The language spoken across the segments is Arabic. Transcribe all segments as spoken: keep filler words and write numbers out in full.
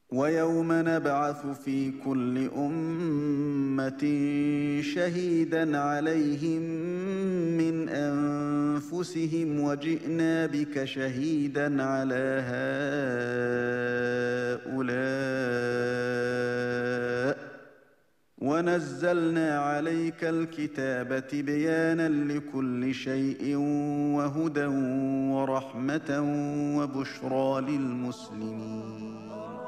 ويوم نبعث في كل أمة شهيدا عليهم من أنفسهم وجئنا بك شهيدا على هؤلاء ونزلنا عليك الكتاب تبيانا لكل شيء وهدى ورحمة وبشرى للمسلمين.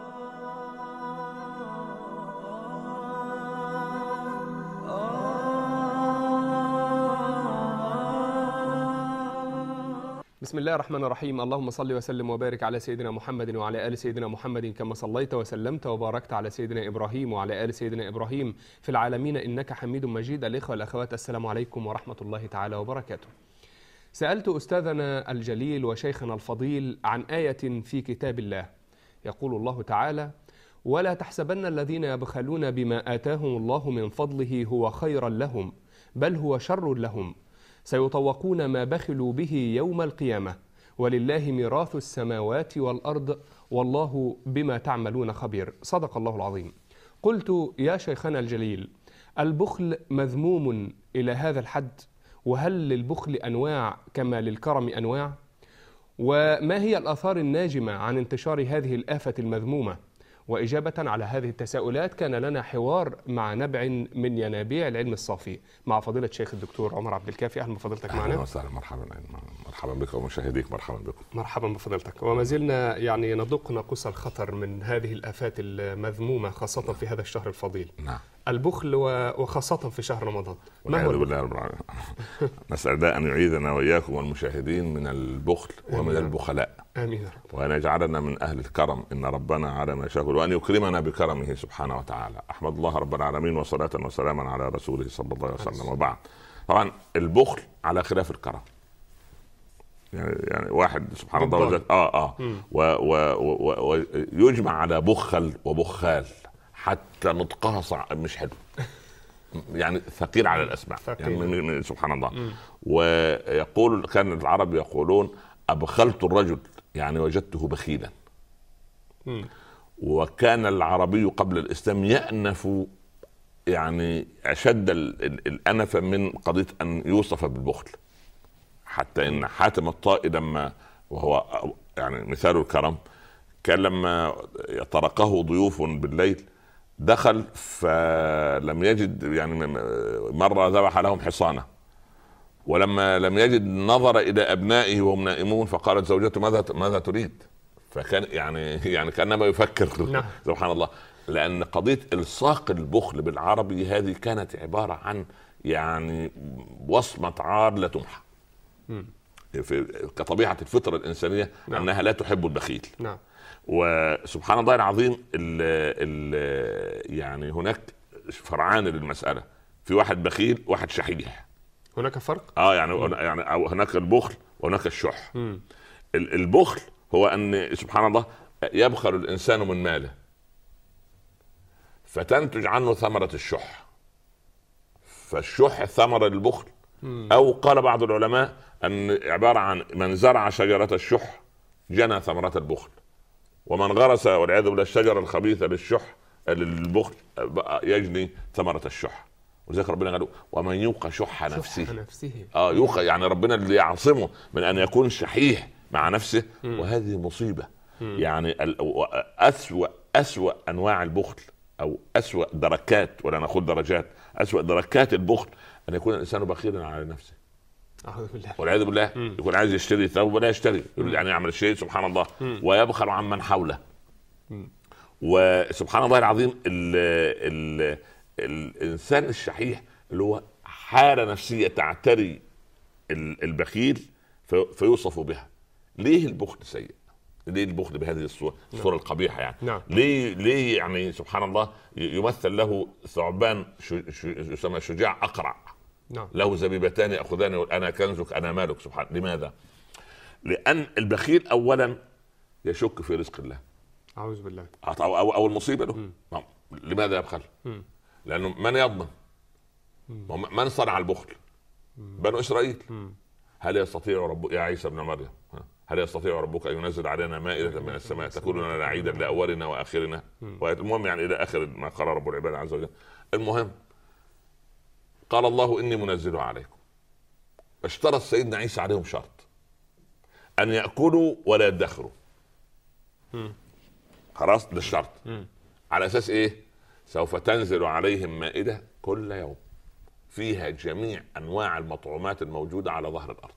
بسم الله الرحمن الرحيم. اللهم صل وسلم وبارك على سيدنا محمد وعلى آل سيدنا محمد كما صليت وسلمت وباركت على سيدنا إبراهيم وعلى آل سيدنا إبراهيم في العالمين إنك حميد مجيد. الإخوة والأخوات، السلام عليكم ورحمة الله تعالى وبركاته. سألت أستاذنا الجليل وشيخنا الفضيل عن آية في كتاب الله، يقول الله تعالى: ولا تحسبن الذين يبخلون بما آتاهم الله من فضله هو خيرا لهم بل هو شر لهم سيطوقون ما بخلوا به يوم القيامة ولله ميراث السماوات والأرض والله بما تعملون خبير. صدق الله العظيم. قلت: يا شيخنا الجليل، البخل مذموم إلى هذا الحد؟ وهل للبخل أنواع كما للكرم أنواع؟ وما هي الآثار الناجمة عن انتشار هذه الآفة المذمومة؟ وإجابة على هذه التساؤلات كان لنا حوار مع نبع من ينابيع العلم الصافي مع فضيلة الشيخ الدكتور عمر عبد الكافي. أهلا بفضيلتك معنا. أهلا وسهلا. مرحبا مرحبا بك ومشاهديك. مرحبا بكم. مرحبا بفضيلتك. وما زلنا يعني ندق ناقوس الخطر من هذه الآفات المذمومة خاصة في هذا الشهر الفضيل. نعم. البخل وخاصة في شهر رمضان. ما هو بالله؟ نسأل أن يعيذنا وإياكم والمشاهدين من البخل ومن البخلاء. آمين. وأن يجعلنا من أهل الكرم إن ربنا على ما شاء، وأن يكرمنا بكرمه سبحانه وتعالى. أحمد الله رب العالمين وصلاة وسلاما على رسوله صلى الله عليه وسلم. وبعد، طبعا البخل على خلاف الكرم. يعني يعني واحد سبحان الله وجد اه اه ويجمع على بخل وبخال حتى نطقها صعب، مش حلو يعني ثقيل على الأسماع يعني من سبحان الله. مم. ويقول كان العرب يقولون: أبخلت الرجل يعني وجدته بخيلا. مم. وكان العربي قبل الإسلام يأنف يعني أشد الأنف من قضية أن يوصف بالبخل، حتى إن حاتم الطائي لما، وهو يعني مثال الكرم، كان لما طرقه ضيوف بالليل دخل فلم يجد، يعني مرة ذبح لهم حصانة، ولما لم يجد نظر إلى أبنائه وهم نائمون فقالت زوجته: ماذا ماذا تريد؟ فكان يعني يعني كأنما يفكر. نعم. سبحان الله. لأن قضية إلصاق البخل بالعربي هذه كانت عبارة عن يعني وصمة عار لا تمحى كطبيعة الفطرة الإنسانية. نعم. أنها لا تحب البخيل. نعم. وسبحان الله العظيم ال ال يعني هناك فرعان للمسألة، في واحد بخيل واحد شحيح. هناك فرق؟ اه يعني م. يعني هناك البخل وهناك الشح. م. البخل هو أن سبحان الله يبخل الإنسان من ماله فتنتج عنه ثمرة الشح، فالشح ثمرة للبخل. م. أو قال بعض العلماء أن عبارة عن من زرع شجرة الشح جنى ثمرة البخل، ومن غرس والعياذ بالله الشجرة الخبيثة للشح للبخل يجني ثمرة الشح. وذلك ربنا قال: ومن يوق شح نفسه, نفسه. اه يوق يعني ربنا اللي يعصمه من ان يكون شحيح مع نفسه. م. وهذه مصيبة. م. يعني أسوأ أسوأ انواع البخل او أسوأ دركات، ولا نقول درجات، أسوأ دركات البخل ان يكون الانسان بخيلا على نفسه والعياذ بالله. م. يكون عايز يشتري ثوب ولا يشتري، يعني يعمل شيء سبحان الله. م. ويبخل عن من حوله. م. وسبحان الله العظيم ال ال الانسان الشحيح اللي هو حالة نفسية تعتري البخيل فيوصف بها. ليه البخل سيء؟ ليه البخل بهذه الصورة الصورة القبيحة يعني؟ نعم. ليه ليه يعني سبحان الله يمثل له ثعبان يسمى شجاع أقرع. نعم. له زبيبتان يأخذان يقول: أنا كنزك أنا مالك. سبحان. لماذا؟ لأن البخيل أولا يشك في رزق الله. أعوذ بالله. أو, أو, أو المصيبة له. م. لماذا يبخل؟ م. لأنه من يضمن؟ م. من صنع البخل؟ م. بنو إسرائيل. م. هل يستطيع رب يا عيسى ابن مريم هل يستطيع ربك ان ينزل علينا مائده من السماء تكون لنا عيدا لاولنا واخرنا. المهم يعني الى اخر ما قال رب العباد عز وجل. المهم قال الله اني منزله عليكم. اشترط سيدنا عيسى عليهم شرط ان ياكلوا ولا يدخروا. خلاص ده الشرط. على اساس ايه؟ سوف تنزل عليهم مائده كل يوم فيها جميع انواع المطعومات الموجوده على ظهر الارض.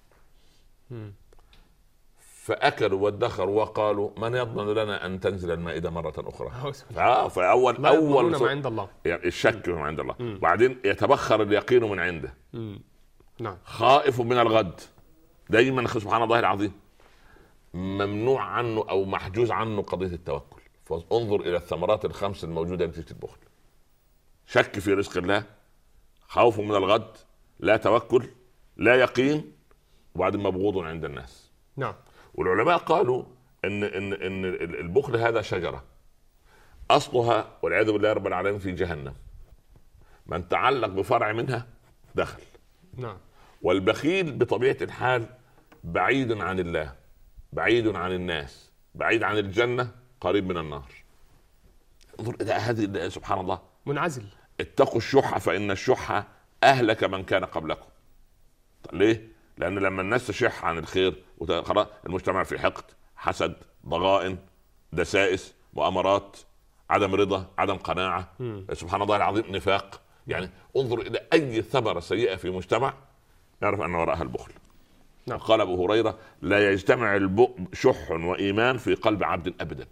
فاكلوا وادخروا وقالوا من يضمن لنا ان تنزل المائده مره اخرى. فاول اول ما عند الله يعني الشك من عند الله. بعدين يتبخر اليقين من عنده. نعم. خائف من الغد دايما سبحان الله العظيم ممنوع عنه او محجوز عنه قضيه التوكل. فانظر الى الثمرات الخمس الموجوده نتيجه البخل. شك في رزق الله، خوف من الغد، لا توكل، لا يقين، وبعدين مبغوض عند الناس. نعم. والعلماء قالوا ان ان ان البخل هذا شجره اصلها والعياذ بالله رب العالمين في جهنم. من تعلق بفرع منها دخل. نعم. والبخيل بطبيعه الحال بعيد عن الله، بعيد عن الناس، بعيد عن الجنه، قريب من النار. انظر الى هذه سبحان الله، منعزل. اتقوا الشح فان الشح اهلك من كان قبلكم. ليه؟ لان لما الناس تشح عن الخير خلاص المجتمع في حقد، حسد، ضغائن، دسائس، مؤامرات، عدم رضا، عدم قناعه، م. سبحان الله العظيم نفاق. يعني انظر الى اي ثمره سيئه في مجتمع يعرف ان وراءها البخل. نعم. قال ابو هريره لا يجتمع شح وايمان في قلب عبد ابدا.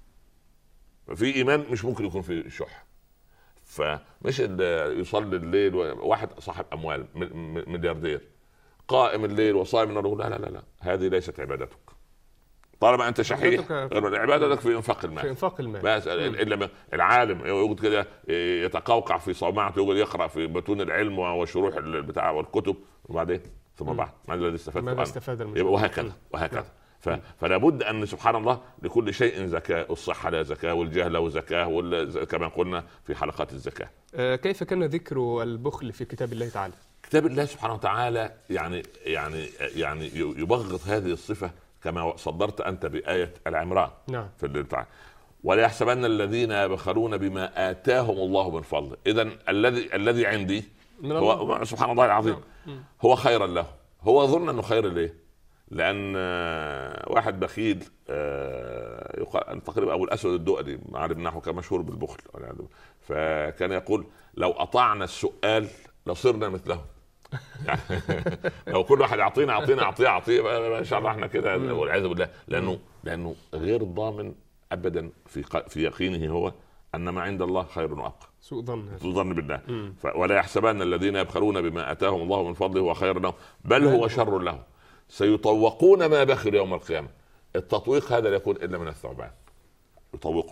ففي ايمان مش ممكن يكون في شح. فمش يصلي الليل واحد صاحب اموال ملياردير قائم الليل وصائم النهار، لا لا لا لا هذه ليست عبادتك. طالما انت شحيح عبادتك في انفاق المال. في انفاق المال بس الا العالم يقعد كده يتقوقع في صومعته، يقعد يقرا في متون العلم وشروح البتاع والكتب، وبعدين ثم بعد ما الذي استفاد ماذا استفاد المجتمع؟ وهكذا وهكذا. فلا بد ان سبحان الله لكل شيء زكاه. الصحه لا زكاه، والجهل له زكاه، كما قلنا في حلقات الزكاه. كيف كان ذكر البخل في كتاب الله تعالى؟ كتاب الله سبحانه وتعالى يعني يعني يعني يبغض هذه الصفه كما صدرت انت بايه العمران. نعم. في البتاع ولا يحسبن الذين يبخلون بما آتاهم الله من فضله. إذن الذي الذي عندي هو سبحان الله العظيم هو خيرا له. هو ظن انه خير ليه؟ لان واحد بخيل تقريبا ابو الاسود الدؤلي عارف نحو كان مشهور بالبخل، فكان يقول لو اطعنا السؤال لصرنا مثله. يعني لو كل واحد يعطينا اعطينا اعطيه اعطيه ما شاء الله احنا كده والعياذ بالله. لانه لانه غير ضامن ابدا في في يقينه هو ان ما عند الله خير وابقى. سوء ظن سوء ظن بالله. ولا يحسبن الذين يبخلون بما اتاهم الله من فضله هو خير لهم بل هو شر لهم سيطوقون ما بخل يوم القيامه. التطويق هذا لا يكون الا من الثعبان، يطوقه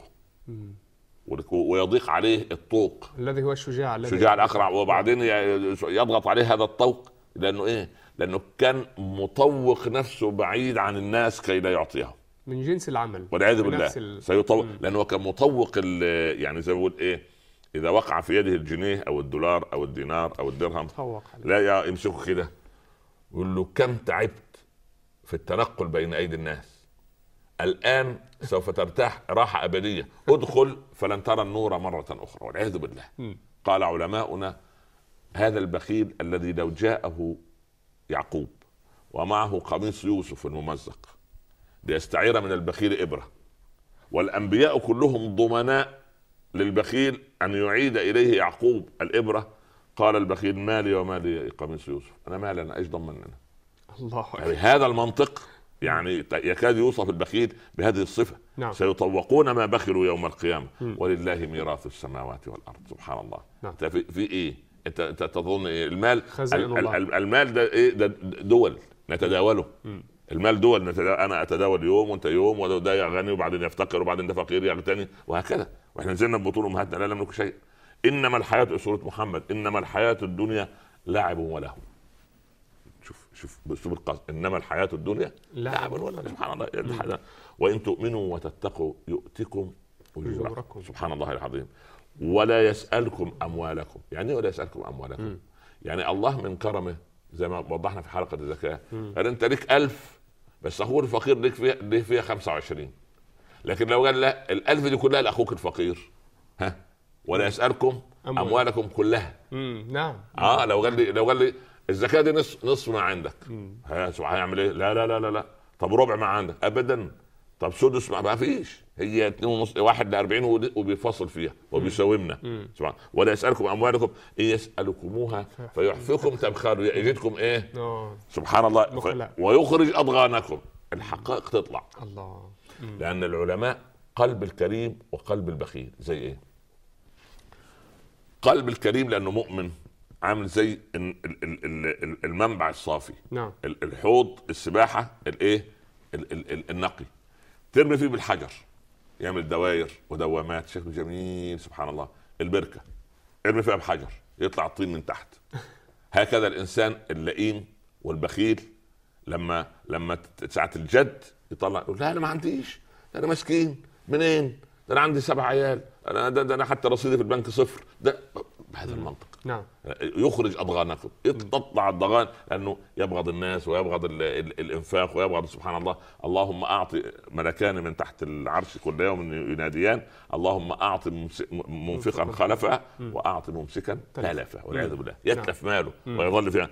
ويضيق عليه الطوق الذي هو الشجاع الشجاع الاقرع، وبعدين يضغط عليه هذا الطوق لانه ايه؟ لانه كان مطوق نفسه بعيد عن الناس كي لا يعطيهم من جنس العمل والعياذ بالله. ال... سيطوق مم. لانه كان مطوق يعني زي ما بقول ايه، اذا وقع في يده الجنيه او الدولار او الدينار او الدرهم لا يمسكه كده يقول له كم تعبت في التنقل بين ايدي الناس، الان سوف ترتاح راحه ابديه، ادخل فلن ترى النور مره اخرى والعياذ بالله. م. قال علماؤنا هذا البخيل الذي لو جاءه يعقوب ومعه قميص يوسف الممزق ليستعير من البخيل إبرة، والأنبياء كلهم ضمناء للبخيل أن يعيد إليه يعقوب الإبرة، قال البخيل مالي ومالي قميص يوسف، أنا مالي أنا إيش ضمننا. الله يعني هذا المنطق يعني يكاد يوصف البخيل بهذه الصفة. نعم. سيطوقون ما بخلوا يوم القيامة م. ولله ميراث السماوات والأرض. سبحان الله. نعم. في, في إيه أنت تظن إيه المال؟ الله. المال ده إيه؟ ده دول نتداوله. م. المال دول نتداول. انا اتداول يوم وانت يوم وده غني وبعدين يفتقر وبعدين ده فقير يغتني وهكذا، واحنا نزلنا ببطول امهاتنا لا نملك شيء. انما الحياه سوره محمد انما الحياه الدنيا لعب ولهو. شوف شوف باسلوب القصد انما الحياه الدنيا لعب ولهو. سبحان الله. وان تؤمنوا وتتقوا يؤتكم اجوركم. سبحان الله العظيم. ولا يسالكم اموالكم. يعني ايه ولا يسالكم اموالكم؟ م. يعني الله من كرمه زي ما وضحنا في حلقه الزكاه قال انت ليك ألف بس اخوك الفقير ليك فيها ليه فيها خمسة وعشرين. لكن لو قال لا الالف دي كلها لاخوك الفقير، ها، ولا يسالكم أموال. اموالكم كلها. امم نعم. اه لو قال لي لو قال لي الزكاه دي نصف نصف ما عندك، ها هيعمل ايه؟ لا لا لا لا لا. طب ربع ما عندك؟ ابدا. طب سدس ما فيش، هي اتنين ونص، واحد لأربعين وبيفصل فيها وبيساومنا. سبحان. ولا يسألكم أموالكم إن يسألكموها فيحفكم تبخلوا، يجدكم إيه؟ سبحان الله. ف... ويخرج أضغانكم. الحقائق تطلع. الله. لأن العلماء قلب الكريم وقلب البخيل زي إيه؟ قلب الكريم لأنه مؤمن عامل زي المنبع الصافي. نعم. الحوض السباحة الإيه؟ النقي، ترمي فيه بالحجر يعمل دواير ودوامات شكله جميل سبحان الله. البركه ارمي فيها بحجر يطلع الطين من تحت. هكذا الانسان اللئيم والبخيل لما لما ساعه الجد يطلع يقول لا انا ما عنديش، انا مسكين، منين ده انا عندي سبع عيال، انا ده, ده انا حتى رصيدي في البنك صفر. ده بهذا المنطق. نعم. يخرج اضغانكم، تطلع الضغان لانه يبغض الناس ويبغض ال ال الانفاق ويبغض سبحان الله. اللهم اعطي ملكان من تحت العرش كل يوم يناديان اللهم اعطي منفقا خلفا واعطي ممسكا تلفا والعياذ بالله. يتلف ماله ويظل فيها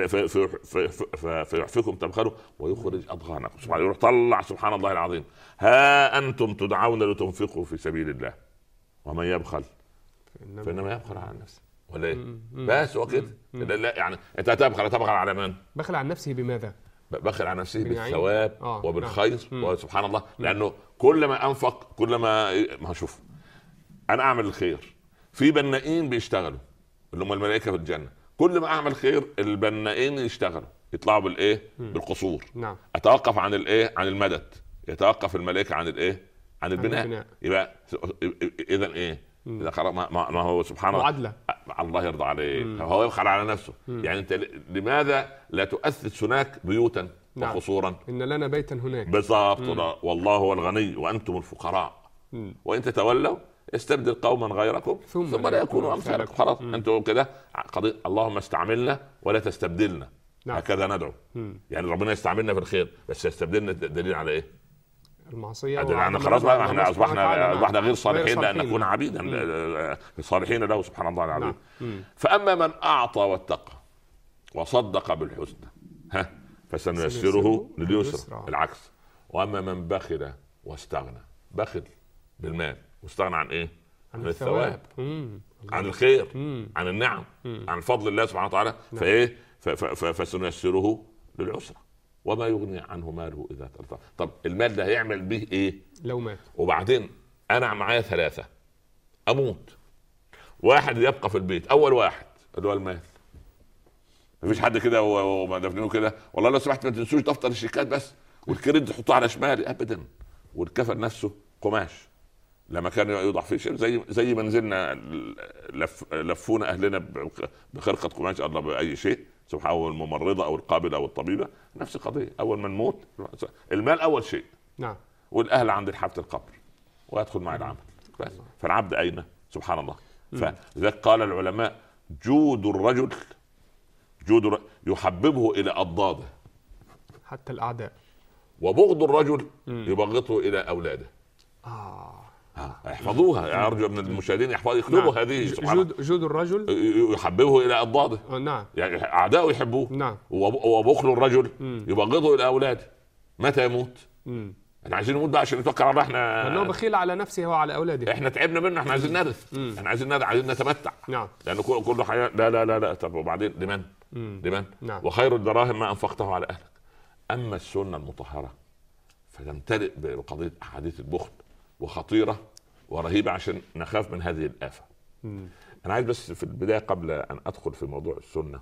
فيحفكم تبخلوا ويخرج اضغانكم. سبحان الله. يطلع سبحان الله العظيم. ها انتم تدعون لتنفقوا في سبيل الله ومن يبخل فانما يبخل على نفسه ولا ايه؟ بس هو كده. لا يعني انت هتبخل تبخل على من؟ بخل عن نفسه بماذا؟ بخل عن نفسه بالثواب آه. وبالخير وسبحان الله. لانه كل ما انفق كل ما ما شوف انا اعمل الخير. في بنائين بيشتغلوا اللي هم الملائكه في الجنه، كل ما اعمل خير البنائين يشتغلوا يطلعوا بالايه؟ بالقصور. نعم. اتوقف عن الايه؟ عن المدد. يتوقف الملائكه عن الايه؟ عن البناء. البناء. يبقى اذا ايه؟ إذا ما, ما هو سبحان الله معادلة. الله يرضى عليه. هو يبخل على نفسه. مم. يعني انت لماذا لا تؤسس هناك بيوتا نعم. وقصورا؟ ان لنا بيتا هناك بالضبط. والله هو الغني وانتم الفقراء. مم. وان تتولوا يستبدل قوما غيركم ثم, ثم لا يكونوا امثالكم. خلاص انتم كده قضيه اللهم استعملنا ولا تستبدلنا. نعم. هكذا ندعو. مم. يعني ربنا يستعملنا في الخير بس يستبدلنا دليل على ايه؟ المعصيه. يعني خلاص بقى احنا اصبحنا اصبحنا غير صالحين لان نكون عبيدا صالحين له سبحان الله العظيم. فاما من اعطى واتقى وصدق بالحسنى ها فسنيسره لليسرى. العكس. واما من بخل واستغنى، بخل بالمال واستغنى عن ايه؟ عن الثواب، عن الخير، عن النعم، عن فضل الله سبحانه وتعالى. فايه؟ فسنيسره للعسرى وما يغني عنه ماله اذا ترضى. طب المال ده هيعمل به ايه لو مات؟ وبعدين انا معايا ثلاثه اموت، واحد يبقى في البيت، اول واحد اللي هو المال. مفيش حد كده وما دفنينه كده والله لو سمحت ما تنسوش دفتر الشيكات بس والكريدت تحطه على شمالي ابدا. والكفن نفسه قماش لما كان يوضع فيه شيء زي زي ما نزلنا لف لفونا اهلنا بخرقه قماش الله باي شيء سبحان الله. الممرضه او القابله او الطبيبه نفس القضيه. اول ما نموت المال اول شيء. نعم. والاهل عند حافه القبر ويدخل مع العمل. بس فالعبد اين؟ سبحان الله. فذلك قال العلماء جود الرجل جود يحببه الى اضداده حتى الاعداء، وبغض الرجل يبغضه الى اولاده. اه احفظوها. ارجو من المشاهدين يحفظوا يكتبوا. نعم. هذه جود, جود الرجل يحببه الى اضداده. آه نعم. يعني اعداؤه يحبوه. نعم. وبخل الرجل مم. يبغضه الى اولاده. متى يموت؟ مم. احنا عايزين نموت بقى عشان نتوكل على الله. احنا لانه بخيل على نفسه وعلى اولاده. احنا تعبنا منه. احنا عايزين نرث. احنا عايزين نرث عايزين نتمتع. نعم. لانه كله حياه. لا لا لا لا. طب وبعدين لمن؟ لمن؟ نعم. وخير الدراهم ما انفقته على اهلك. اما السنه المطهره فتمتلئ بقضيه احاديث البخل وخطيره ورهيبه عشان نخاف من هذه الآفة. مم. أنا عايز بس في البداية قبل أن أدخل في موضوع السنة،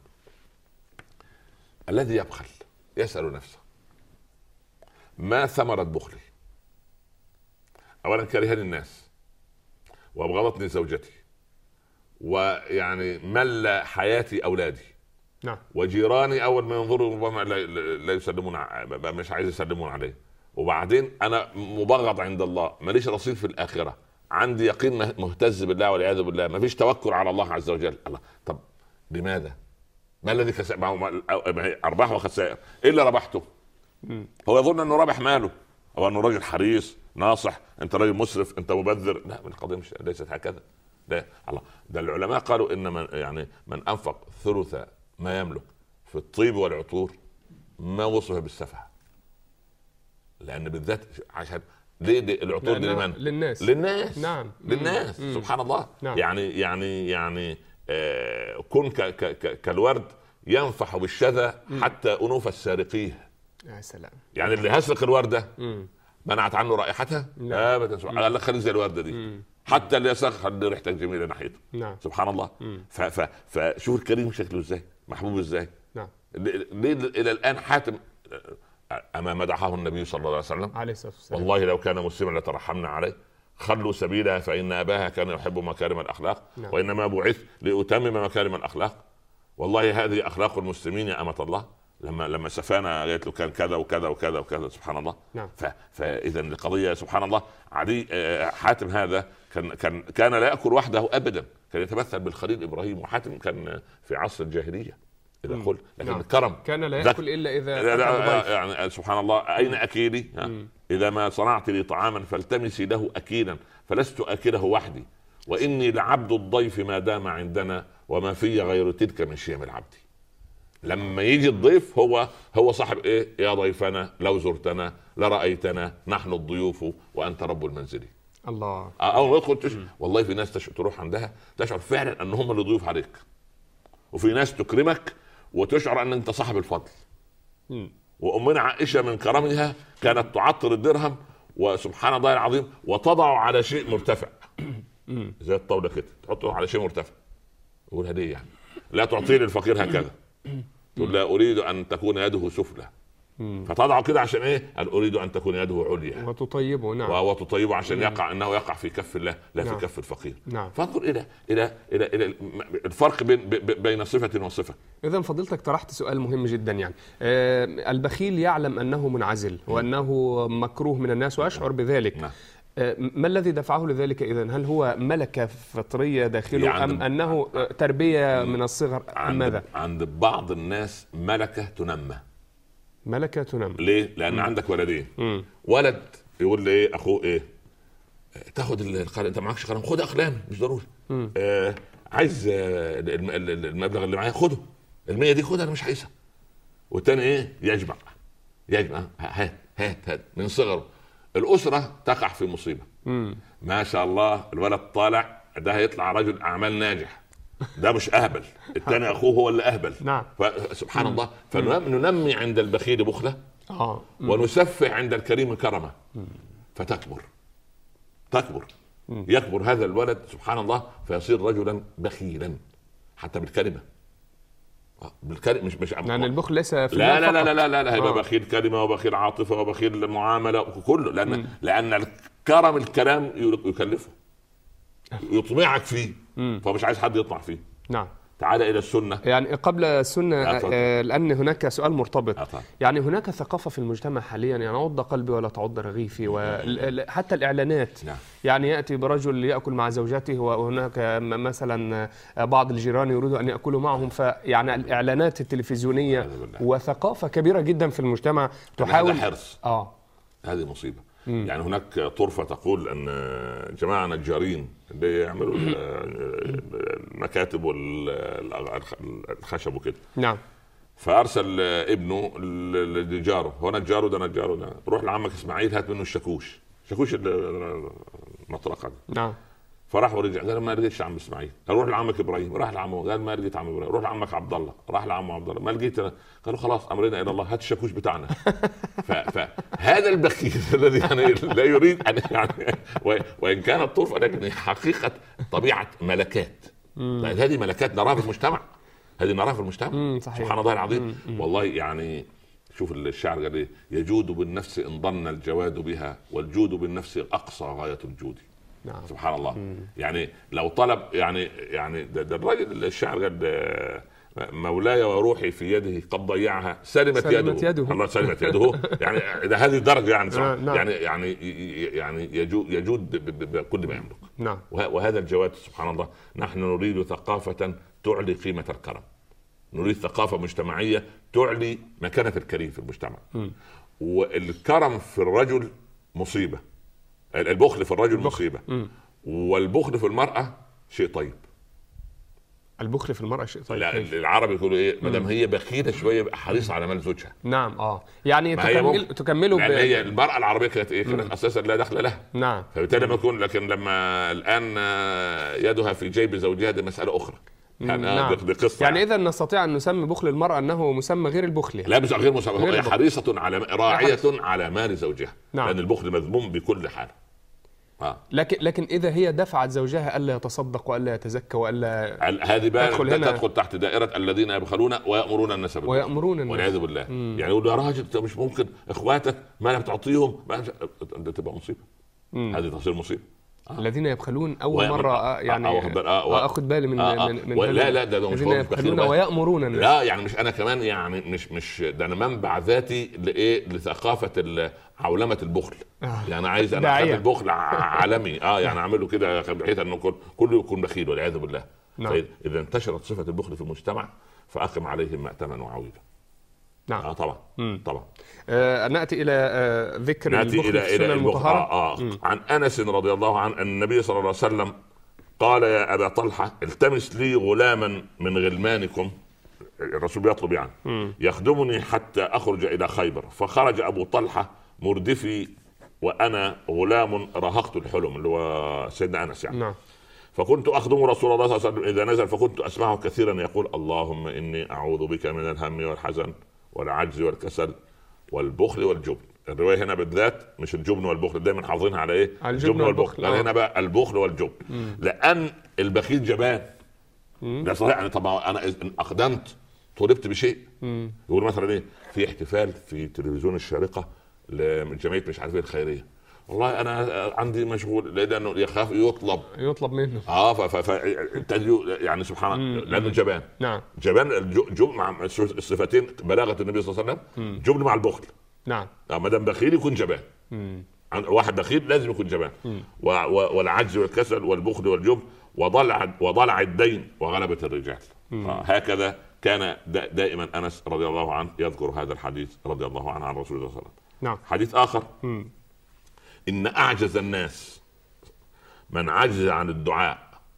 الذي يبخل يسأل نفسه ما ثمرة بخلي؟ أولا كرهني الناس وأبغضتني زوجتي ويعني مل حياتي أولادي. نعم. وجيراني أول ما ينظروا ربما لا يسلمون، مش عايز يسلمون عليه. وبعدين أنا مبغض عند الله، ماليش رصيد في الآخرة، عندي يقين مهتز بالله والعياذ بالله، ما فيش توكل على الله عز وجل. الله طب لماذا؟ ما الذي كسب؟ ارباح وخسائر. ايه اللي ربحته؟ هو يظن انه رابح ماله، او انه راجل حريص ناصح، انت راجل مسرف، انت مبذر. لا، من القضيه مش ليست هكذا. ده الله، ده العلماء قالوا ان من يعني من انفق ثلث ما يملك في الطيب والعطور ما وصف بالسفه. لان بالذات عشان ليه دي العطور دي لمن؟ للناس. للناس. نعم. للناس. مم. سبحان الله. نعم. يعني يعني يعني آه كن ك ك ك كالورد ينفح بالشذا حتى انوف السارقيه. يا سلام. يعني اللي هسرق الورده منعت عنه رائحتها ابدا. قال لك خلي زي الورده دي. مم. حتى اللي يسرق خلي ريحتك جميله ناحيته. نعم. سبحان الله. ف ف فشوف الكريم شكله ازاي، محبوب ازاي. نعم. ليه الى الان حاتم أما مدحه النبي صلى الله عليه وسلم عليه الصلاة والسلام، والله لو كان مسلما لترحمنا عليه، خلوا سبيلها فإن أباها كان يحب مكارم الأخلاق. نعم. وإنما بعث لأتمم مكارم الأخلاق. والله هذه أخلاق المسلمين يا أمة الله. لما لما سفانا قالت له كان كذا وكذا وكذا وكذا. سبحان الله. نعم. فإذا القضية سبحان الله. عدي حاتم هذا كان كان كان لا يأكل وحده أبدا، كان يتمثل بالخليل إبراهيم. وحاتم كان في عصر الجاهلية إذا قل، لكن نعم. الكرم كان لا يأكل إلا إذا لا لا يعني سبحان الله. أين أكيلي؟ إذا ما صنعت لي طعاما فالتمسي له أكيلا فلست أكله وحدي، وإني لعبد الضيف ما دام عندنا وما في غير تلك من شيم العبد. لما يجي الضيف هو هو صاحب إيه؟ يا ضيفنا لو زرتنا لرأيتنا نحن الضيوف وأنت رب المنزل. الله. أول ما يدخل تشعر والله في ناس تروح عندها تشعر فعلا أن هم اللي ضيوف عليك، وفي ناس تكرمك وتشعر ان انت صاحب الفضل. م. وامنا عائشه من كرمها كانت تعطر الدرهم وسبحان الله العظيم وتضع على شيء مرتفع زي الطاوله كده، تحطه على شيء مرتفع. يقولها ليه يعني؟ لا تعطيه للفقير هكذا، تقول لا اريد ان تكون يده سفلى، فتضعه كده عشان ايه؟ قال اريد ان تكون يده عليا وتطيبه. نعم. وتطيبه عشان مم. يقع انه يقع في كف الله لا نعم. في كف الفقير. نعم. فانظر الى الى الى الى الفرق بين بين صفه وصفه. اذا فضيلتك طرحت سؤال مهم جدا، يعني آه البخيل يعلم انه منعزل وانه مكروه من الناس ويشعر بذلك. نعم. آه ما الذي دفعه لذلك اذا؟ هل هو ملكه فطريه داخله ام انه تربيه من الصغر ام ماذا؟ عند بعض الناس ملكه تنمى. ملكة تنمى. ليه؟ لأن مم. عندك ولدين. مم. ولد يقول لي إيه أخوه إيه؟ تاخد القلم، أنت معكش قلم خد أقلام مش ضروري. آه عايز آه المبلغ اللي معايا خده، المية دي خدها أنا مش عايزها. والتاني إيه؟ يجمع يجمع هات هات هات من صغره. الأسرة تقع في مصيبة. مم. ما شاء الله الولد طالع ده هيطلع رجل أعمال ناجح، ده مش أهبل، الثاني أخوه هو اللي أهبل. نعم. فسبحان مم. الله. فننمي عند البخيل بخلة آه. ونسفه عند الكريم كرمة فتكبر تكبر مم. يكبر هذا الولد سبحان الله فيصير رجلا بخيلا حتى بالكلمة. بالكلمة مش مش يعني البخل ليس في لا لا, لا لا لا لا لا هيبقى آه. بخيل كلمة وبخيل عاطفة وبخيل معاملة كله، لأن مم. لأن الكرم الكلام يكلفه يطمعك فيه. مم. فمش عايز حد يطمع فيه. نعم. تعال إلى السنة. يعني قبل السنة آه لأن هناك سؤال مرتبط. أطلع. يعني هناك ثقافة في المجتمع حاليا، يعني عض قلبي ولا تعض رغيفي، وحتى الإعلانات. نعم. يعني يأتي برجل يأكل مع زوجته وهناك مثلا بعض الجيران يريدوا أن يأكلوا معهم، فيعني الإعلانات التلفزيونية وثقافة كبيرة جدا في المجتمع تحاول. هذا حرص. آه. هذه مصيبة. مم. يعني هناك طرفة تقول أن جماعة نجارين اللي يعملوا المكاتب والخشب وكده. نعم. فأرسل ابنه لجاره، هو نجاره ده نجاره ده، روح لعمك إسماعيل هات منه الشاكوش، شاكوش المطرقة. نعم. فراح ورجع قال ما لقيتش عم اسماعيل. قال روح لعمك ابراهيم، راح لعمه قال ما لقيت عم ابراهيم. روح لعمك عبد الله، راح لعمه عبد الله ما لقيت. قالوا خلاص امرنا الى الله هات الشاكوش بتاعنا. فهذا البخيل الذي يعني لا يريد ان يعني وان كانت طرفه لكن حقيقه طبيعه ملكات. هذه ملكات نراها في المجتمع، هذه نراها في المجتمع. سبحان الله العظيم. مم. والله يعني شوف الشعر قال ايه؟ يجود بالنفس ان ظن الجواد بها والجود بالنفس اقصى غايه الجود. نعم. سبحان الله. مم. يعني لو طلب يعني يعني ده, ده الراجل الشاعر قال مولاي وروحي في يده قد ضيعها سلمت, سلمت يده. يده الله سلمت يده. يعني ده هذه الدرجه يعني آه نعم. يعني يعني يعني يجود يجود بكل ما يملك. نعم. وهذا الجواد سبحان الله. نحن نريد ثقافه تعلي قيمه الكرم، نريد ثقافه مجتمعيه تعلي مكانه الكريم في المجتمع. م. والكرم في الرجل مصيبه، البخل في الرجل البخل. مصيبه مم. والبخل في المراه شيء طيب. البخل في المرأة شيء طيب. لا كيف؟ العرب يقولوا ايه؟ ما دام هي بخيله شويه يبقى حريصه على مال زوجها. نعم اه يعني ما هي تكمل ممكن- تكملوا ب... لان هي المراه العربيه كانت ايه؟ كانت اساسا لا دخل لها، نعم فبالتالي ما يكون. لكن لما الان آه، يدها في جيب زوجها دي مساله اخرى. يعني آه، نعم. دي- دي قصه يعني اذا نستطيع ان نسمي بخل المرأة انه مسمى غير البخل يعني. لا مش غير مسبب، غير هي البخل. حريصه على راعيه على مال زوجها. نعم. لان البخل مذموم بكل حال. آه. لكن لكن اذا هي دفعت زوجها الا يتصدق والا يتزكى والا ال- هذه بقى تدخل تدخل, هنا. تدخل تحت دائره الذين يبخلون ويامرون الناس بالبخل ويأمرون الناس. والعياذ بالله. مم. يعني يقول له يا راجل انت مش ممكن اخواتك ما لم تعطيهم، ما انت تبقى مصيبه. مم. هذه تصير مصيبه. الذين يبخلون اول ويأمر- مرة آه، يعني آه، واخد بال- آه، و- آه، اخذ بالي من آه، آه. من, من و- لا كلمة. لا ده ده مش الذين هو مش بخيل يبخلون بس. ويأمرون الناس. لا يعني مش انا كمان يعني مش مش ده انا منبع ذاتي لايه؟ لثقافه ال- عولمه البخل. آه. يعني عايز انا داعية. اخلي البخل ع- عالمي اه يعني اعمله كده بحيث انه كل- كله يكون بخيل والعياذ بالله. نعم. فاذا انتشرت صفه البخل في المجتمع فاقم عليهم مأتما وعويلا. نعم اه طبعا مم. طبعا. آه ناتي الى آه ذكر ناتي البخل الى في الى السنة البخل. المطهرة. آه آه. عن انس رضي الله عنه ان النبي صلى الله عليه وسلم قال يا ابا طلحه التمس لي غلاما من غلمانكم، الرسول بيطلب يعني مم. يخدمني حتى اخرج الى خيبر. فخرج ابو طلحه مردفي وانا غلام رهقت الحلم، اللي هو سيدنا انس يعني. نعم فكنت اخدم رسول الله صلى الله عليه وسلم اذا نزل، فكنت اسمعه كثيرا يقول اللهم اني اعوذ بك من الهم والحزن والعجز والكسل والبخل والجبن. الروايه هنا بالذات مش الجبن والبخل، دايما حافظينها على ايه؟ على الجبن والبخل. لان آه. هنا بقى البخل والجبن. مم. لان البخيل جبان. مم. ده صحيح يعني. طبعا انا إن اقدمت طلبت بشيء. مم. يقول مثلا ايه؟ في احتفال في تلفزيون الشارقه من جمعيه مش عارف ايه الخيريه، والله انا عندي مشغول لانه يخاف يطلب يطلب منه. اه ف ف يعني سبحان الله لانه جبان. نعم جبان الجبن مع الصفتين بلاغه النبي صلى الله عليه وسلم. جبن مع البخل. نعم آه ما دام بخيل يكون جبان. مم. واحد بخيل لازم يكون جبان. و و والعجز والكسل والبخل والجبن وضلع وضلع الدين وغلبة الرجال. آه هكذا كان دائما انس رضي الله عنه يذكر هذا الحديث رضي الله عنه عن رسول الله صلى الله عليه وسلم. نعم. حديث اخر مم. ان اعجز الناس من عجز عن الدعاء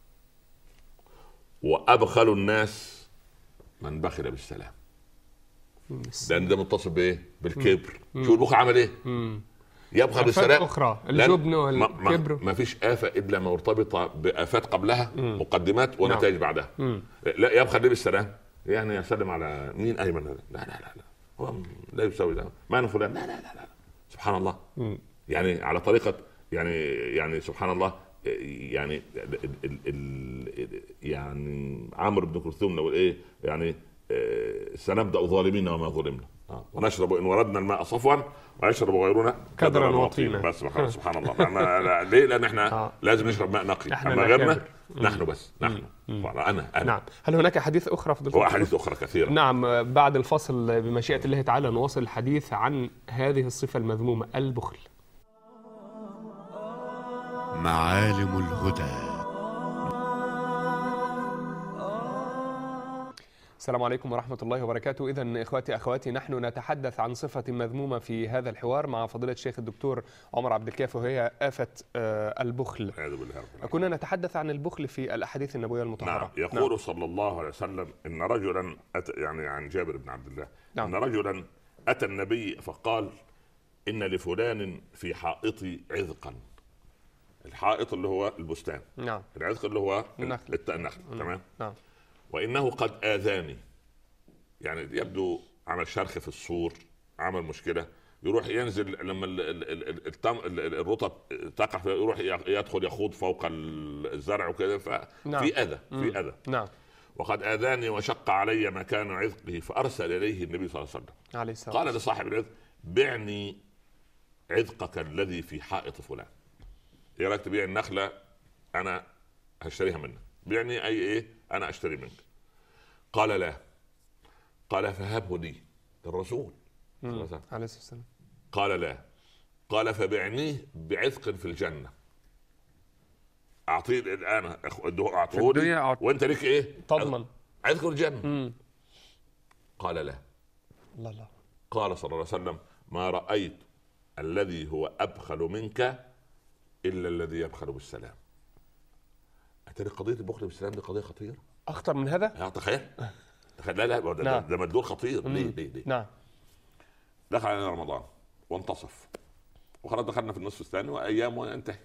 وابخل الناس من بخل بالسلام. لان ده متصل بايه؟ بالكبر. شو البخل عمل ايه؟ مم. يبخل بالسلام. اخرى الجبن والكبر. ما فيش آفة الا مرتبطه بآفات قبلها. مم. مقدمات ونتائج. نعم. بعدها. مم. لا يبخل ليه بالسلام؟ يعني يسلم على مين؟ ايمن هذا؟ لا لا لا لا هو لا يسوي ده. ما فلان؟ لا لا لا لا سبحان الله. مم. يعني على طريقه يعني يعني سبحان الله يعني ال ال ال يعني عمرو بن كلثوم لو ايه يعني سنبدا ظالمين وما ظلمنا ونشرب ان وردنا الماء صفوا ويشرب غيرنا كدرا وطينا. بس سبحان الله. ليه؟ لان احنا لازم نشرب ماء نقي. اما غيرنا نحن بس نحن انا انا نعم. هل هناك حديث اخرى في هو احاديث اخرى كثيره. نعم. بعد الفصل بمشيئه الله تعالى نواصل الحديث عن هذه الصفه المذمومه البخل. معالم الهدى. السلام عليكم ورحمة الله وبركاته. إذن إخواتي أخواتي نحن نتحدث عن صفة مذمومة في هذا الحوار مع فضيلة الشيخ الدكتور عمر عبد الكافي وهي آفة البخل. كنا نتحدث عن البخل في الأحاديث النبوية المطهرة. نعم. يقول نعم. صلى الله عليه وسلم إن رجلا أتى يعني عن جابر بن عبد الله. نعم. إن رجلا أتى النبي فقال إن لفلان في حائطي عذقا. الحائط اللي هو البستان. نعم. العذق اللي هو النخل. النخل. تمام. نعم. وإنه قد آذاني، يعني يبدو عمل شرخ في السور، عمل مشكلة، يروح ينزل لما الرطب تقع يروح يدخل يخوض فوق الزرع وكذا، ففي أذى في أذى. نعم. وقد آذاني وشق علي مكان عذقه فأرسل إليه النبي صلى الله عليه وسلم. عليه السلام. قال لصاحب العذق بعني عذقك الذي في حائط فلان. يا ريت تبيع النخلة أنا هشتريها منك، بعني أي إيه أنا أشتري منك. قال لا. قال فهبه لي الرسول عليه السلام. قال لا. قال فبعنيه بعذق في الجنة. أعطيه الآن أعطيه لي وأنت لك إيه تضمن عذق الجنة. مم. قال لا. الله الله. قال صلى الله عليه وسلم ما رأيت الذي هو أبخل منك إلا الذي يبخل بالسلام. أتري قضية البخل بالسلام دي قضية خطيرة. أخطر من هذا؟ يا تخيل تخيل لا لا ده, نعم. ده مدلول خطير. ليه ليه ليه نعم. دخل علينا رمضان وانتصف وخلاص دخلنا في النصف الثاني وأيام وينتهي،